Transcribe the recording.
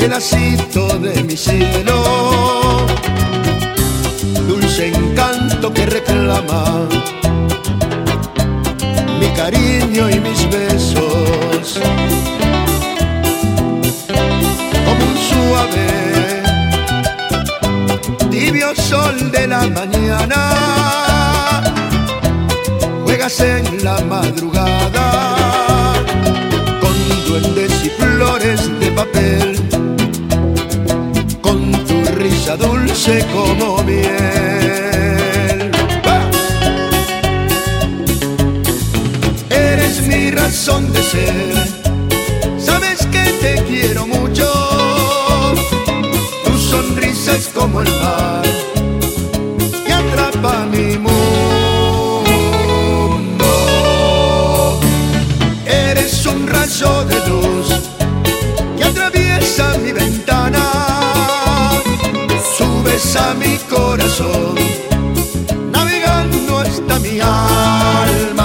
pedacito de mi cielo, dulce encanto que reclama mi cariño y mis besos, como un suave, tibio sol de la mañana, juegas en la madrugada con duendes y flores de papel, con tu risa dulce como miel. ¡Ah! Eres mi razón de ser, sabes que te quiero mucho, tu sonrisa es como el mar que atrapa mi mundo. Eres un rayo de luz que atraviesa mi ventana, subes a mi corazón, navegando hasta mi alma.